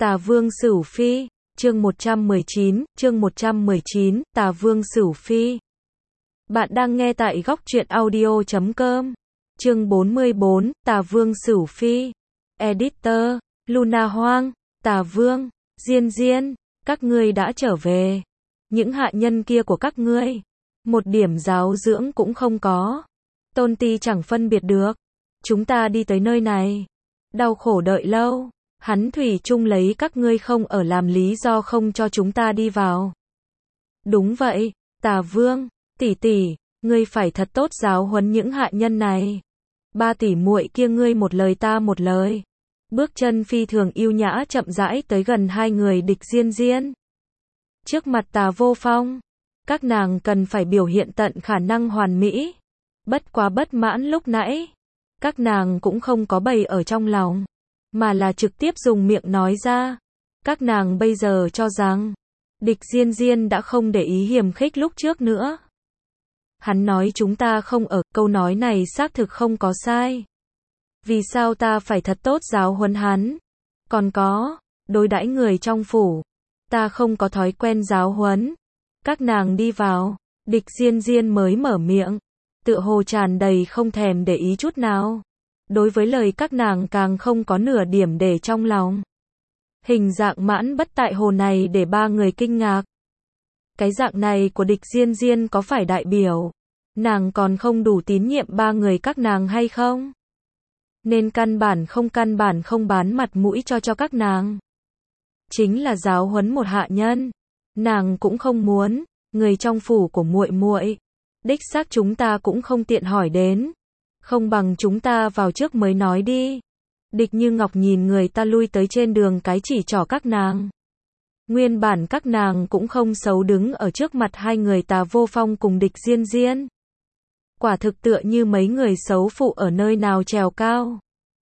Tà Vương Sửu Phi, chương 119, Tà Vương Sửu Phi. Bạn đang nghe tại góc truyện audio.com. Chương 44, Tà Vương Sửu Phi. Editor, Luna Hoang, Tà Vương, Diên Diên, các ngươi đã trở về. Những hạ nhân kia của các ngươi, một điểm giáo dưỡng cũng không có. Tôn Ti chẳng phân biệt được. Chúng ta đi tới nơi này, đau khổ đợi lâu. Hắn thủy chung lấy các ngươi không ở làm lý do không cho chúng ta đi vào. Đúng vậy, Tà Vương, tỷ tỷ, ngươi phải thật tốt giáo huấn những hạ nhân này. Ba tỷ muội kia ngươi một lời ta một lời. Bước chân phi thường yêu nhã chậm rãi tới gần hai người Địch Diên Diên. Trước mặt Tà Vô Phong, các nàng cần phải biểu hiện tận khả năng hoàn mỹ. Bất quá bất mãn lúc nãy, các nàng cũng không có bày ở trong lòng, mà là trực tiếp dùng miệng nói ra. Các nàng bây giờ cho rằng, Địch Diên Diên đã không để ý hiềm khích lúc trước nữa. Hắn nói chúng ta không ở, câu nói này xác thực không có sai. Vì sao ta phải thật tốt giáo huấn hắn? Còn có, đối đãi người trong phủ, ta không có thói quen giáo huấn. Các nàng đi vào, Địch Diên Diên mới mở miệng, tựa hồ tràn đầy không thèm để ý chút nào. Đối với lời các nàng càng không có nửa điểm để trong lòng. Hình dạng mãn bất tại hồ này để ba người kinh ngạc. Cái dạng này của Địch Diên Diên có phải đại biểu nàng còn không đủ tín nhiệm ba người các nàng hay không? Nên căn bản không bán mặt mũi cho các nàng. Chính là giáo huấn một hạ nhân, nàng cũng không muốn. Người trong phủ của muội muội, đích xác chúng ta cũng không tiện hỏi đến. Không bằng chúng ta vào trước mới nói đi. Địch Như Ngọc nhìn người ta lui tới trên đường cái chỉ trỏ các nàng. Nguyên bản các nàng cũng không xấu đứng ở trước mặt hai người Tà Vô Phong cùng Địch Diên Diên. Quả thực tựa như mấy người xấu phụ ở nơi nào trèo cao.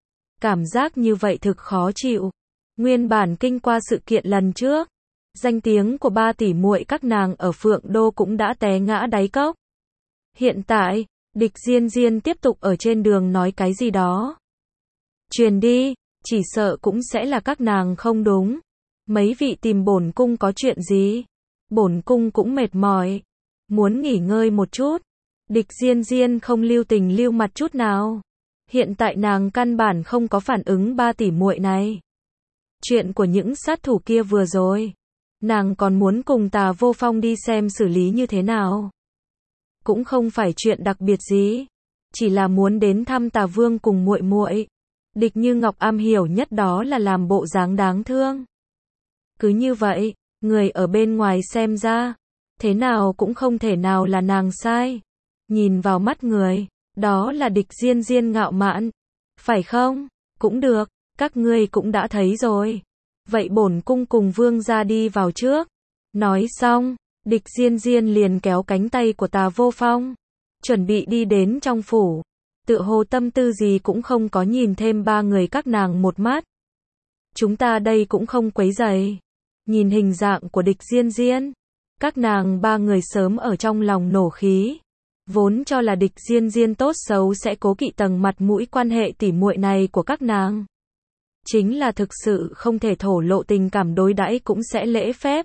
Cảm giác như vậy thực khó chịu. Nguyên bản kinh qua sự kiện lần trước, danh tiếng của ba tỷ muội các nàng ở Phượng Đô cũng đã té ngã đáy cốc. Hiện tại, Địch Diên Diên tiếp tục ở trên đường nói cái gì đó. Truyền đi, chỉ sợ cũng sẽ là các nàng không đúng. Mấy vị tìm bổn cung có chuyện gì? Bổn cung cũng mệt mỏi, muốn nghỉ ngơi một chút. Địch Diên Diên không lưu tình lưu mặt chút nào. Hiện tại nàng căn bản không có phản ứng ba tỷ muội này. Chuyện của những sát thủ kia vừa rồi, nàng còn muốn cùng Tà Vô Phong đi xem xử lý như thế nào. Cũng không phải chuyện đặc biệt gì, chỉ là muốn đến thăm Tà Vương cùng muội muội. Địch Như Ngọc am hiểu nhất đó là làm bộ dáng đáng thương. Cứ như vậy, người ở bên ngoài xem ra, thế nào cũng không thể nào là nàng sai. Nhìn vào mắt người, đó là Địch Diên Diên ngạo mạn. Phải không? Cũng được, các ngươi cũng đã thấy rồi. Vậy bổn cung cùng vương gia đi vào trước. Nói xong, Địch Diên Diên liền kéo cánh tay của Tà Vô Phong, chuẩn bị đi đến trong phủ. Tựa hồ tâm tư gì cũng không có nhìn thêm ba người các nàng một mắt. Chúng ta đây cũng không quấy rầy. Nhìn hình dạng của Địch Diên Diên, các nàng ba người sớm ở trong lòng nổ khí. Vốn cho là Địch Diên Diên tốt xấu sẽ cố kỵ tầng mặt mũi quan hệ tỉ muội này của các nàng. Chính là thực sự không thể thổ lộ tình cảm đối đãi cũng sẽ lễ phép.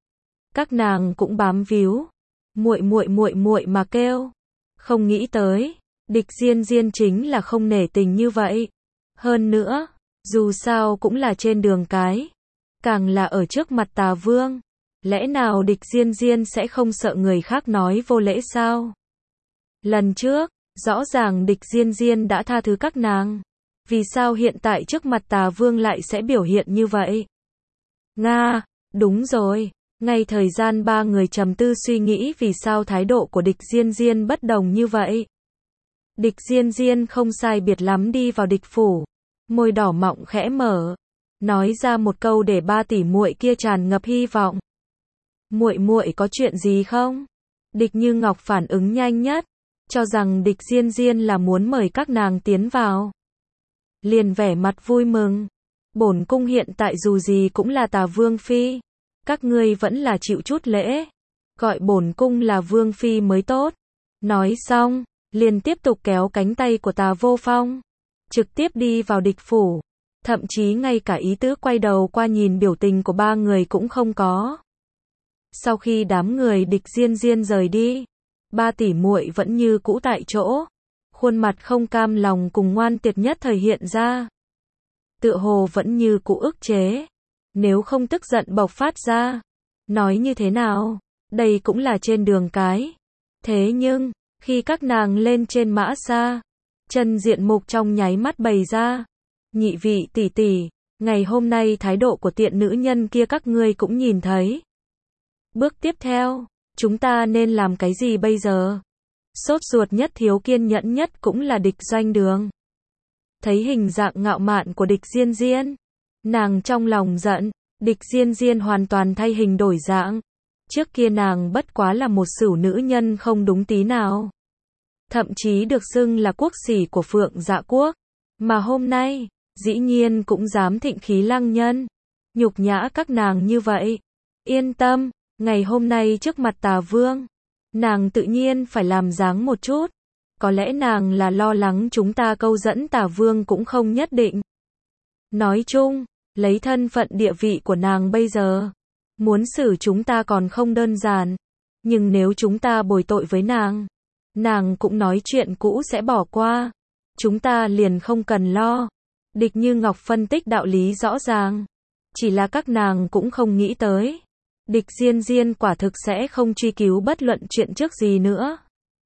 Các nàng cũng bám víu, muội muội mà kêu. Không nghĩ tới, Địch Diên Diên chính là không nể tình như vậy. Hơn nữa, dù sao cũng là trên đường cái, càng là ở trước mặt Tà Vương. Lẽ nào Địch Diên Diên sẽ không sợ người khác nói vô lễ sao? Lần trước, rõ ràng Địch Diên Diên đã tha thứ các nàng. Vì sao hiện tại trước mặt Tà Vương lại sẽ biểu hiện như vậy? Nga, đúng rồi. Ngay thời gian ba người trầm tư suy nghĩ vì sao thái độ của Địch Diên Diên bất đồng như vậy. Địch Diên Diên không sai biệt lắm đi vào địch phủ. Môi đỏ mọng khẽ mở, nói ra một câu để ba tỷ muội kia tràn ngập hy vọng. Muội muội có chuyện gì không? Địch Như Ngọc phản ứng nhanh nhất, cho rằng Địch Diên Diên là muốn mời các nàng tiến vào. Liền vẻ mặt vui mừng. Bổn cung hiện tại dù gì cũng là Tà Vương phi. Các ngươi vẫn là chịu chút lễ. Gọi bổn cung là Vương phi mới tốt. Nói xong, liền tiếp tục kéo cánh tay của Tà Vô Phong, trực tiếp đi vào địch phủ. thậm chí ngay cả ý tứ quay đầu qua nhìn biểu tình của ba người cũng không có. Sau khi đám người Địch Diên Diên rời đi, ba tỷ muội vẫn như cũ tại chỗ, khuôn mặt không cam lòng cùng ngoan tuyệt nhất thời hiện ra. Tựa hồ vẫn như cũ ức chế, nếu không tức giận bộc phát ra. Nói như thế nào, đây cũng là trên đường cái. Thế nhưng, khi các nàng lên trên mã xa, chân diện mục trong nháy mắt bày ra. Nhị vị tỷ tỷ, ngày hôm nay thái độ của tiện nữ nhân kia các ngươi cũng nhìn thấy. Bước tiếp theo, chúng ta nên làm cái gì bây giờ? Sốt ruột nhất thiếu kiên nhẫn nhất cũng là Địch Doanh Đường. Thấy hình dạng ngạo mạn của Địch Diên Diên, nàng trong lòng giận. Địch Diên Diên hoàn toàn thay hình đổi dạng. Trước kia nàng bất quá là một sửu nữ nhân không đúng tí nào. Thậm chí được xưng là quốc sỉ của Phượng Dạ Quốc. Mà hôm nay, dĩ nhiên cũng dám thịnh khí lăng nhân. Nhục nhã các nàng như vậy. Yên tâm, ngày hôm nay trước mặt Tà Vương, nàng tự nhiên phải làm dáng một chút. Có lẽ nàng là lo lắng chúng ta câu dẫn Tà Vương cũng không nhất định. Nói chung, lấy thân phận địa vị của nàng bây giờ, muốn xử chúng ta còn không đơn giản. Nhưng nếu chúng ta bồi tội với nàng cũng nói chuyện cũ sẽ bỏ qua. Chúng ta liền không cần lo. Địch Như Ngọc phân tích đạo lý rõ ràng. Chỉ là các nàng cũng không nghĩ tới. Địch Diên Diên quả thực sẽ không truy cứu bất luận chuyện trước gì nữa.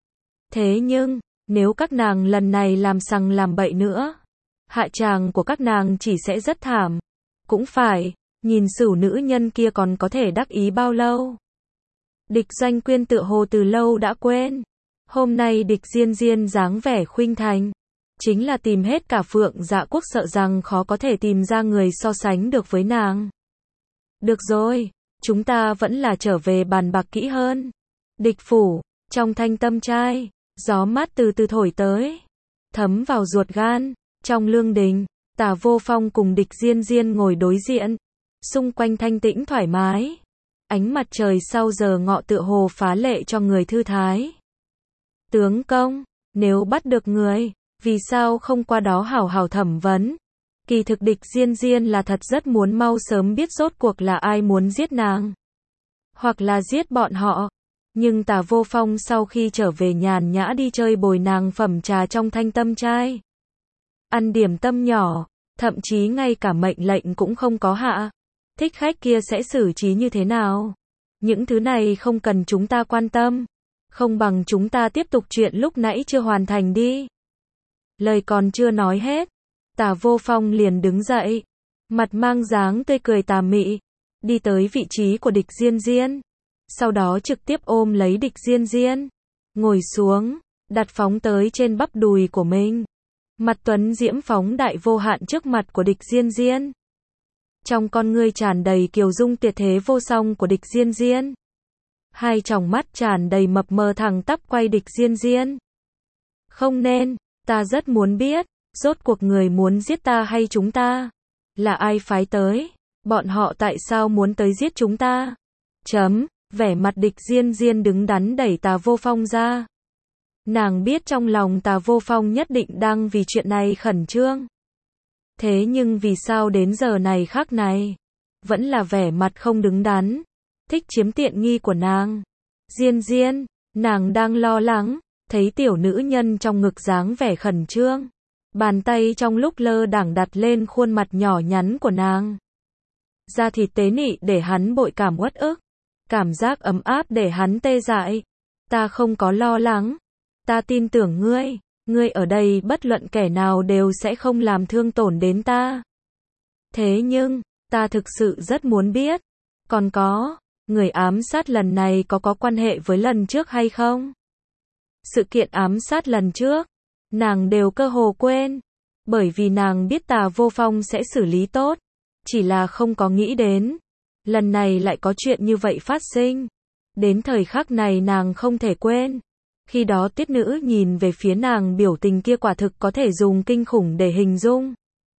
Thế nhưng, nếu các nàng lần này làm sằng làm bậy nữa, hạ tràng của các nàng chỉ sẽ rất thảm. Cũng phải, nhìn sửu nữ nhân kia còn có thể đắc ý bao lâu. Địch Doanh Quyên tựa hồ từ lâu đã quên. Hôm nay Địch Diên Diên dáng vẻ khuynh thành, chính là tìm hết cả Phượng Dạ Quốc sợ rằng khó có thể tìm ra người so sánh được với nàng. Được rồi, chúng ta vẫn là trở về bàn bạc kỹ hơn. Địch phủ, trong Thanh Tâm Trai, gió mát từ từ thổi tới, thấm vào ruột gan. Trong lương đình, Tả Vô Phong cùng Địch Diên Diên ngồi đối diện, xung quanh thanh tĩnh thoải mái. Ánh mặt trời sau giờ ngọ tựa hồ phá lệ cho người thư thái. Tướng công, nếu bắt được người, vì sao không qua đó hảo hảo thẩm vấn? Kỳ thực Địch Diên Diên là thật rất muốn mau sớm biết rốt cuộc là ai muốn giết nàng, hoặc là giết bọn họ. Nhưng Tả Vô Phong sau khi trở về nhàn nhã đi chơi bồi nàng phẩm trà trong Thanh Tâm Trai, ăn điểm tâm nhỏ, thậm chí ngay cả mệnh lệnh cũng không có hạ. Thích khách kia sẽ xử trí như thế nào? Những thứ này không cần chúng ta quan tâm. Không bằng chúng ta tiếp tục chuyện lúc nãy chưa hoàn thành đi. Lời còn chưa nói hết, Tả Vô Phong liền đứng dậy, mặt mang dáng tươi cười tà mị, đi tới vị trí của Địch Diên Diên. Sau đó trực tiếp ôm lấy Địch Diên Diên, ngồi xuống, đặt phóng tới trên bắp đùi của mình. Mặt tuấn diễm phóng đại vô hạn trước mặt của Địch Diên Diên. Trong con ngươi tràn đầy kiều dung tuyệt thế vô song của Địch Diên Diên. Hai tròng mắt tràn đầy mập mờ thẳng tắp quay Địch Diên Diên. Không nên, ta rất muốn biết, rốt cuộc người muốn giết ta hay chúng ta? Là ai phái tới? Bọn họ tại sao muốn tới giết chúng ta? Vẻ mặt Địch Diên Diên đứng đắn đẩy Tả Vô Phong ra. Nàng biết trong lòng Tả Vô Phong nhất định đang vì chuyện này khẩn trương. Thế nhưng vì sao đến giờ này khác này, vẫn là vẻ mặt không đứng đắn, thích chiếm tiện nghi của nàng. Diên Diên, nàng đang lo lắng, thấy tiểu nữ nhân trong ngực dáng vẻ khẩn trương. Bàn tay trong lúc lơ đãng đặt lên khuôn mặt nhỏ nhắn của nàng. Da thịt tế nị để hắn bội cảm uất ức. Cảm giác ấm áp để hắn tê dại. Ta không có lo lắng. Ta tin tưởng ngươi. Ngươi ở đây bất luận kẻ nào đều sẽ không làm thương tổn đến ta. Thế nhưng, ta thực sự rất muốn biết. Còn có, người ám sát lần này có quan hệ với lần trước hay không? Sự kiện ám sát lần trước, nàng đều cơ hồ quên. Bởi vì nàng biết Tả Vô Phong sẽ xử lý tốt. Chỉ là không có nghĩ đến. Lần này lại có chuyện như vậy phát sinh. Đến thời khắc này nàng không thể quên. Khi đó Tiết Nữ nhìn về phía nàng biểu tình kia quả thực có thể dùng kinh khủng để hình dung.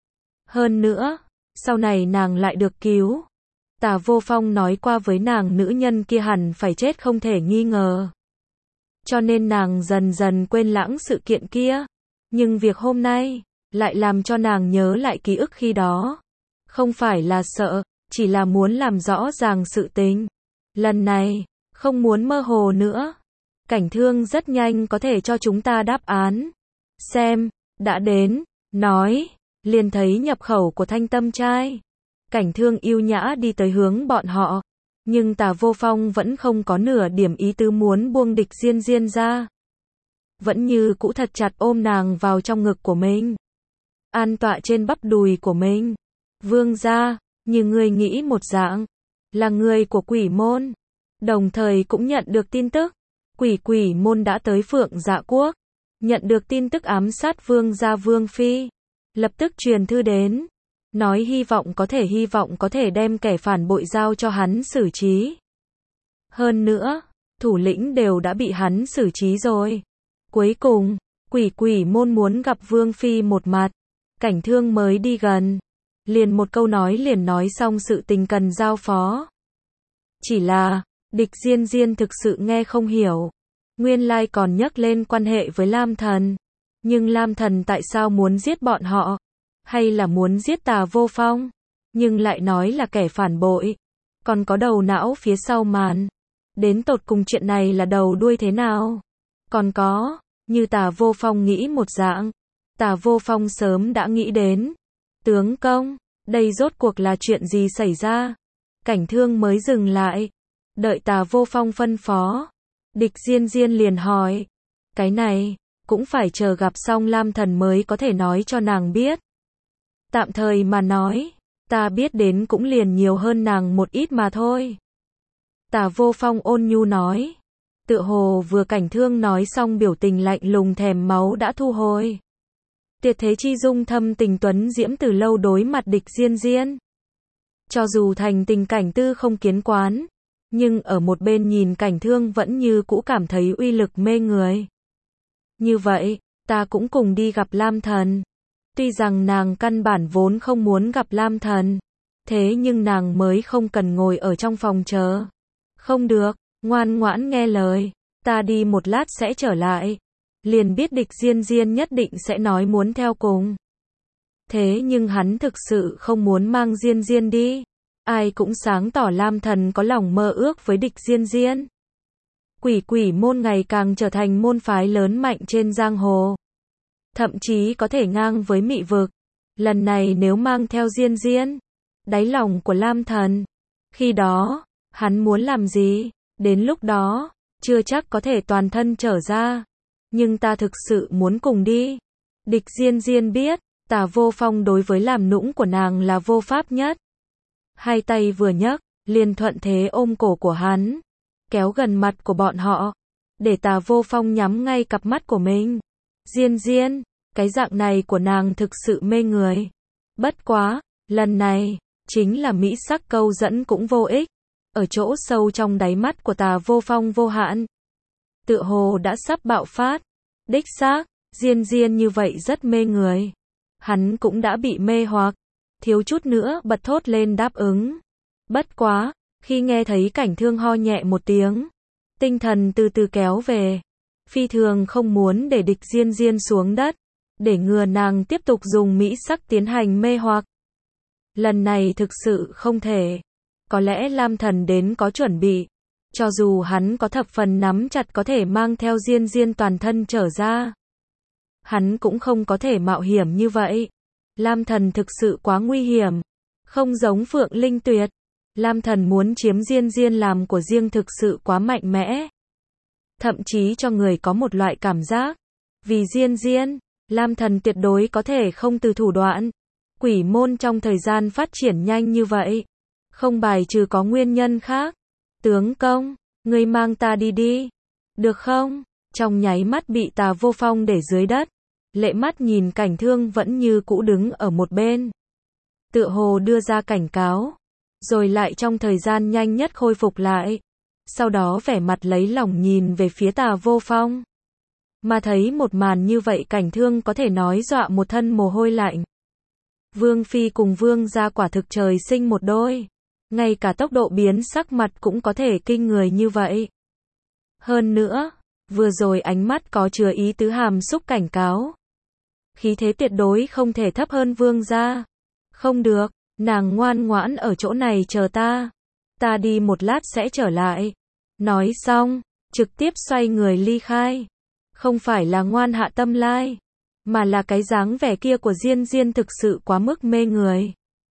Hơn nữa, sau này nàng lại được cứu. Tả Vô Phong nói qua với nàng nữ nhân kia hẳn phải chết không thể nghi ngờ. Cho nên nàng dần dần quên lãng sự kiện kia. Nhưng việc hôm nay, lại làm cho nàng nhớ lại ký ức khi đó. Không phải là sợ, chỉ là muốn làm rõ ràng sự tình. Lần này, không muốn mơ hồ nữa. Cảnh Thương rất nhanh có thể cho chúng ta đáp án. Xem, đã đến, nói, liền thấy nhập khẩu của Thanh Tâm trai. Cảnh Thương yêu nhã đi tới hướng bọn họ, nhưng Tà Vô Phong vẫn không có nửa điểm ý tứ muốn buông Địch Diên Diên ra. Vẫn như cũ thật chặt ôm nàng vào trong ngực của mình, an tọa trên bắp đùi của mình. Vương gia, như ngươi nghĩ một dạng, là người của Quỷ Môn. Đồng thời cũng nhận được tin tức, Quỷ Môn đã tới Phượng Dạ Quốc, nhận được tin tức ám sát Vương gia Vương Phi, lập tức truyền thư đến, nói hy vọng có thể đem kẻ phản bội giao cho hắn xử trí. Hơn nữa, thủ lĩnh đều đã bị hắn xử trí rồi. Cuối cùng, Quỷ Môn muốn gặp Vương Phi một mặt. Cảnh Thương mới đi gần, liền một câu nói liền nói xong sự tình cần giao phó. Chỉ là, Địch Diên Diên thực sự nghe không hiểu. Nguyên lai còn nhắc lên quan hệ với Lam Thần. Nhưng Lam Thần tại sao muốn giết bọn họ? Hay là muốn giết Tà Vô Phong? Nhưng lại nói là kẻ phản bội. Còn có đầu não phía sau màn. Đến tột cùng chuyện này là đầu đuôi thế nào? Còn có, như Tà Vô Phong nghĩ một dạng. Tà Vô Phong sớm đã nghĩ đến. Tướng công, đây rốt cuộc là chuyện gì xảy ra? Cảnh Thương mới dừng lại. Đợi Tà Vô Phong phân phó. Địch Diên Diên liền hỏi. Cái này, cũng phải chờ gặp xong Lam Thần mới có thể nói cho nàng biết. Tạm thời mà nói, ta biết đến cũng liền nhiều hơn nàng một ít mà thôi. Tà Vô Phong ôn nhu nói. Tựa hồ vừa Cảnh Thương nói xong biểu tình lạnh lùng thèm máu đã thu hồi. Tuyệt thế chi dung thâm tình tuấn diễm từ lâu đối mặt Địch Diên Diên. Cho dù thành tình Cảnh Tư không kiến quán, nhưng ở một bên nhìn Cảnh Thương vẫn như cũ cảm thấy uy lực mê người. Như vậy, ta cũng cùng đi gặp Lam Thần. Tuy rằng nàng căn bản vốn không muốn gặp Lam Thần, thế nhưng nàng mới không cần ngồi ở trong phòng chờ. Không được, ngoan ngoãn nghe lời, ta đi một lát sẽ trở lại. Liền biết Địch Diên Diên nhất định sẽ nói muốn theo cùng. Thế nhưng hắn thực sự không muốn mang Diên Diên đi. Ai cũng sáng tỏ Lam Thần có lòng mơ ước với Địch Diên Diên. Quỷ Môn ngày càng trở thành môn phái lớn mạnh trên giang hồ. Thậm chí có thể ngang với Mị Vực. Lần này nếu mang theo Diên Diên, đáy lòng của Lam Thần, khi đó, hắn muốn làm gì? Đến lúc đó, chưa chắc có thể toàn thân trở ra. Nhưng ta thực sự muốn cùng đi. Địch Diên Diên biết, Tà Vô Phong đối với làm nũng của nàng là vô pháp nhất. Hai tay vừa nhấc, liền thuận thế ôm cổ của hắn, kéo gần mặt của bọn họ, để Tà Vô Phong nhắm ngay cặp mắt của mình. Diên Diên, cái dạng này của nàng thực sự mê người. Bất quá, lần này, chính là mỹ sắc câu dẫn cũng vô ích. Ở chỗ sâu trong đáy mắt của Tà Vô Phong vô hạn, tựa hồ đã sắp bạo phát. Đích xác, Diên Diên như vậy rất mê người. Hắn cũng đã bị mê hoặc, thiếu chút nữa bật thốt lên đáp ứng. Bất quá, khi nghe thấy Cảnh Thương ho nhẹ một tiếng, tinh thần từ từ kéo về. Phi thường không muốn để Địch Diên Diên xuống đất, để ngừa nàng tiếp tục dùng mỹ sắc tiến hành mê hoặc. Lần này thực sự không thể. Có lẽ Lam Thần đến có chuẩn bị. Cho dù hắn có thập phần nắm chặt có thể mang theo Diên Diên toàn thân trở ra, hắn cũng không có thể mạo hiểm như vậy. Lam Thần thực sự quá nguy hiểm. Không giống Phượng Linh Tuyệt. Lam Thần muốn chiếm Diên Diên làm của riêng thực sự quá mạnh mẽ. Thậm chí cho người có một loại cảm giác. Vì Diên Diên, Lam Thần tuyệt đối có thể không từ thủ đoạn. Quỷ Môn trong thời gian phát triển nhanh như vậy, không bài trừ có nguyên nhân khác. Tướng công, ngươi mang ta đi đi. Được không? Trong nháy mắt bị Tà Vô Phong để dưới đất. Lệ mắt nhìn Cảnh Thương vẫn như cũ đứng ở một bên. Tựa hồ đưa ra cảnh cáo. Rồi lại trong thời gian nhanh nhất khôi phục lại. Sau đó vẻ mặt lấy lòng nhìn về phía Tà Vô Phong. Mà thấy một màn như vậy Cảnh Thương có thể nói dọa một thân mồ hôi lạnh. Vương Phi cùng Vương gia quả thực trời sinh một đôi. Ngay cả tốc độ biến sắc mặt cũng có thể kinh người như vậy. Hơn nữa, vừa rồi ánh mắt có chứa ý tứ hàm xúc cảnh cáo. khí thế tuyệt đối không thể thấp hơn vương gia. Không được, nàng ngoan ngoãn ở chỗ này chờ ta. Ta đi một lát sẽ trở lại. Nói xong, trực tiếp xoay người ly khai. Không phải là ngoan hạ tâm lai, mà là cái dáng vẻ kia của Diên Diên thực sự quá mức mê người.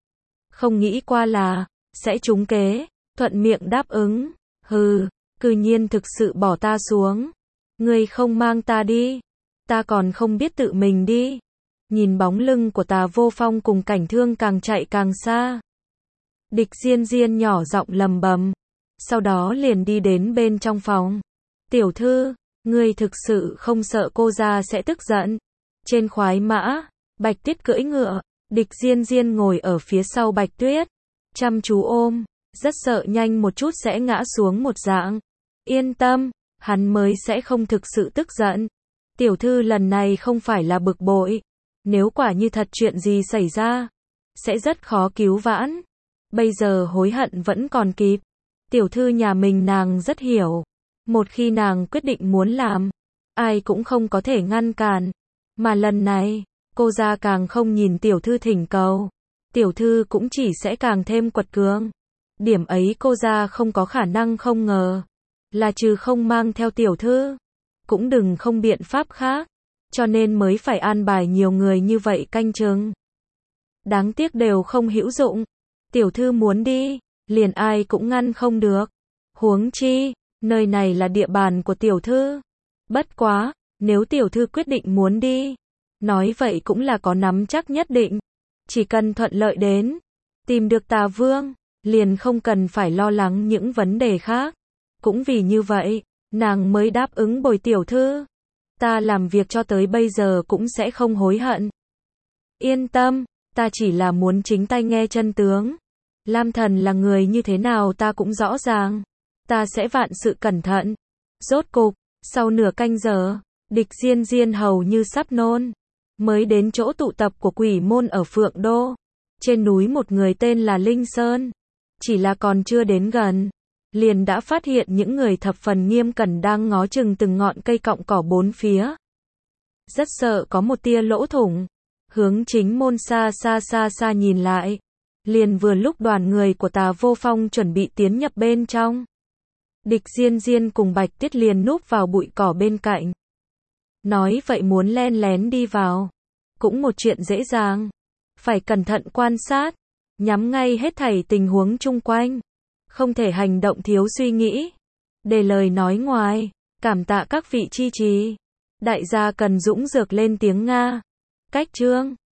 Không nghĩ qua là sẽ trúng kế, thuận miệng đáp ứng. Hừ, cư nhiên thực sự bỏ ta xuống. Ngươi không mang ta đi, ta còn không biết tự mình đi. Nhìn bóng lưng của Tà Vô Phong cùng Cảnh Thương càng chạy càng xa. Địch Diên Diên nhỏ giọng lầm bầm, sau đó liền đi đến bên trong phòng. Tiểu thư, ngươi thực sự không sợ cô gia sẽ tức giận? Trên khoái mã, Bạch Tuyết cưỡi ngựa, Địch Diên Diên ngồi ở phía sau Bạch Tuyết, chăm chú ôm, rất sợ nhanh một chút sẽ ngã xuống một dạng. Yên tâm, hắn mới sẽ không thực sự tức giận. Tiểu thư lần này không phải là bực bội, nếu quả như thật chuyện gì xảy ra, sẽ rất khó cứu vãn. Bây giờ hối hận vẫn còn kịp. Tiểu thư nhà mình nàng rất hiểu, một khi nàng quyết định muốn làm, ai cũng không có thể ngăn cản. Mà lần này, cô gia càng không nhìn tiểu thư thỉnh cầu, tiểu thư cũng chỉ sẽ càng thêm quật cường. Điểm ấy cô gia không có khả năng không ngờ, là trừ không mang theo tiểu thư, cũng đừng không biện pháp khác, cho nên mới phải an bài nhiều người như vậy canh chừng. Đáng tiếc đều không hữu dụng, tiểu thư muốn đi, liền ai cũng ngăn không được. Huống chi, nơi này là địa bàn của tiểu thư. Bất quá, nếu tiểu thư quyết định muốn đi, nói vậy cũng là có nắm chắc nhất định. Chỉ cần thuận lợi đến, tìm được Tà Vương, liền không cần phải lo lắng những vấn đề khác. Cũng vì như vậy, nàng mới đáp ứng bồi tiểu thư. Ta làm việc cho tới bây giờ cũng sẽ không hối hận. Yên tâm, ta chỉ là muốn chính tay nghe chân tướng. Lam Thần là người như thế nào ta cũng rõ ràng. Ta sẽ vạn sự cẩn thận. Rốt cục, sau nửa canh giờ, Địch Diên Diên hầu như sắp nôn, mới đến chỗ tụ tập của quỷ môn ở Phượng Đô. Trên núi một người tên là Linh Sơn. Chỉ là còn chưa đến gần, liền đã phát hiện những người thập phần nghiêm cẩn đang ngó chừng từng ngọn cây cọng cỏ bốn phía. Rất sợ có một tia lỗ thủng. Hướng chính môn xa xa nhìn lại. Liền vừa lúc đoàn người của Tà Vô Phong chuẩn bị tiến nhập bên trong. Địch Diên Diên cùng Bạch Tuyết liền núp vào bụi cỏ bên cạnh. Nói vậy muốn len lén đi vào, cũng một chuyện dễ dàng. Phải cẩn thận quan sát, nhắm ngay hết thảy tình huống chung quanh. Không thể hành động thiếu suy nghĩ. Để lời nói ngoài, cảm tạ các vị chi trì. Đại gia Cần Dũng dược lên tiếng Nga. Cách chương